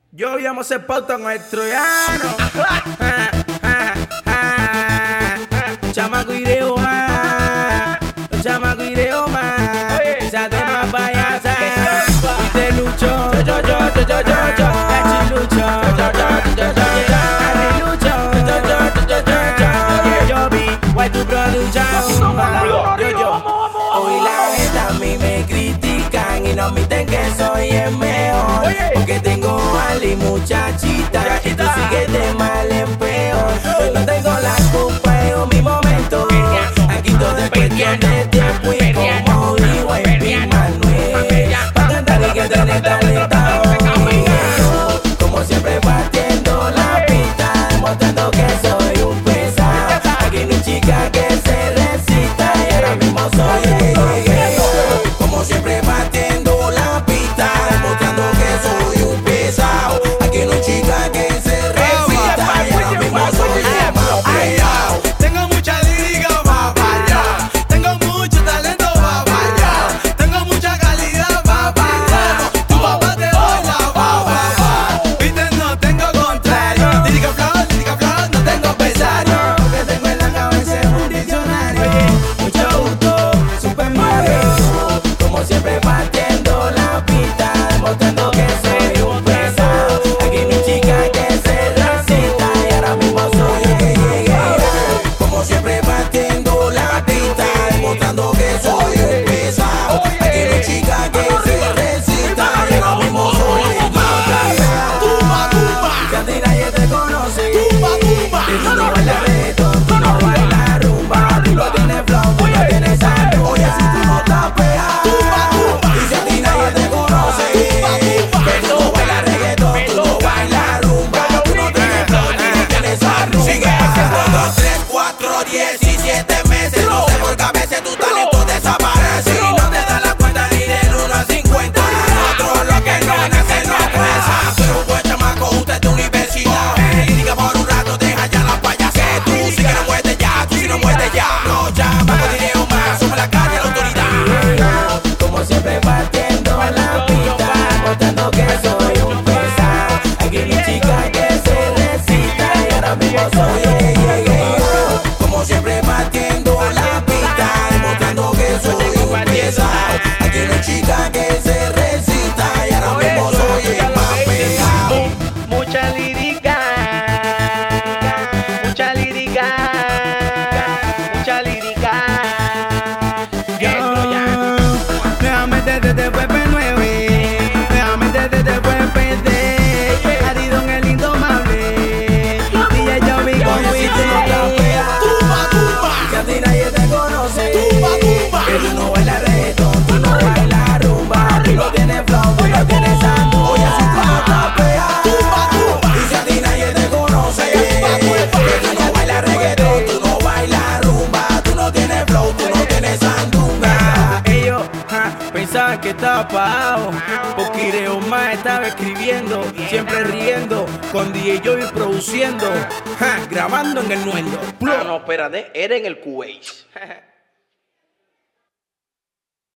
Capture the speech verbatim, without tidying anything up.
Yo llamo ese pauta con el troyano. Chamaco ireo más, chamaco ireo más. Esa de más payasa. Y te lucho, yo, yo, yo, yo, yo, yo, yo. Hachi lucho, yo, yo, yo, yo, yo, yo. Hachi lucho, yo, yo, yo, yo, yo, yo. Yo vi, why tu production. Yo, yo. Hoy la gente a mí me critican y no admiten que soy el mejor. Porque tengo mal y muchachita y tú sigues de mal en peor. Yo no tengo la culpa, es mi momento. Aquí todo es cuestión de tiempo y como digo en mi Manuel. Pa' cantar y que tenés talento. Como siempre partiendo la pista, demostrando que soy un pesado. Aquí no hay chica que se recita y ahora mismo soy el que como siempre partiendo la pista, demostrando que soy un pesado. Aquí no hay chica que se recita y ahora mismo soy el más pegado. Tengo mucha liga, va para allá. Tengo mucho talento, va para allá. Tengo mucha calidad, va para allá. Tu papá te baila, va para allá. Viste, no tengo contrario. Lírica flow, lírica flow, no tengo pesario. Lo que tengo en la cabeza es un diccionario. Mucho gusto, Super Mario. Como siempre partiendo la pista, demostrando que soy un pesado. Aquí no hay chica que se recita y ahora mismo soy el que llegué. Como siempre partiendo la pista, demostrando que soy un pesado. Aquí no hay chica que se recita y ahora mismo soy el más pegado. Tumba, tumba, Si a ti nadie te conoce, tumba, tumba. y tú no bailas reggaetón, tú no bailas rumba. Tú no tienes flow, tú no tienes algo. Oye, si tú no estás pegado, Tumba, tumba. Y si a ti nadie te conoce, que tú no bailas reggaetón, tú no bailas rumba, tú no tienes flow, tú no tienes arrumba. Sigue haciendo dos, tres, cuatro, diecisiete meses. No sé por qué a veces tu talento desaparece y no te das la cuenta ni del uno a cincuenta. Nosotros lo que no nace no crece. Pero un buen chamaco, usted es de universidad. Lírica por un rato, deja ya la payasada. Tú sí que no muerdes ya, tú sí no muerdes ya. No, chamaco, diré más, somos la calle, la autoridad. como siempre partiendo la pista, demostrando que soy un pesado. Aquí no hay chica que se recita y ahora mismo soy el que llegué. Como siempre partiendo la pista, demostrando que soy un pesado. Aquí no hay chica que se recita y ahora mismo soy el más pegado. Mucha lírica, mucha lírica, mucha lírica. Déjame desde después P nueve, déjame desde después P D. Arido en el indomable, D J Jovi con Oye, si tú no estás Witty. pegado, Tumba, tumba. Si a ti nadie te conoce, Tumba, tumba. que tú no bailas reggaetón, tú no bailas rumba. Tú no tienes flow, tú no tienes santo. Oye, si tú no estás pegado, Tumba, tumba. y si a ti nadie te conoce, que tú no bailas reggaetón, tú no bailas rumba, tú no tienes flow, tú no tienes sandunga. ellos ja, pensaban que estaba apagado, porque Ireo más estaba escribiendo, siempre riendo, con D J Jovi produciendo, ja, grabando en el nuendo. No, no, espérate, era en el Kuwait.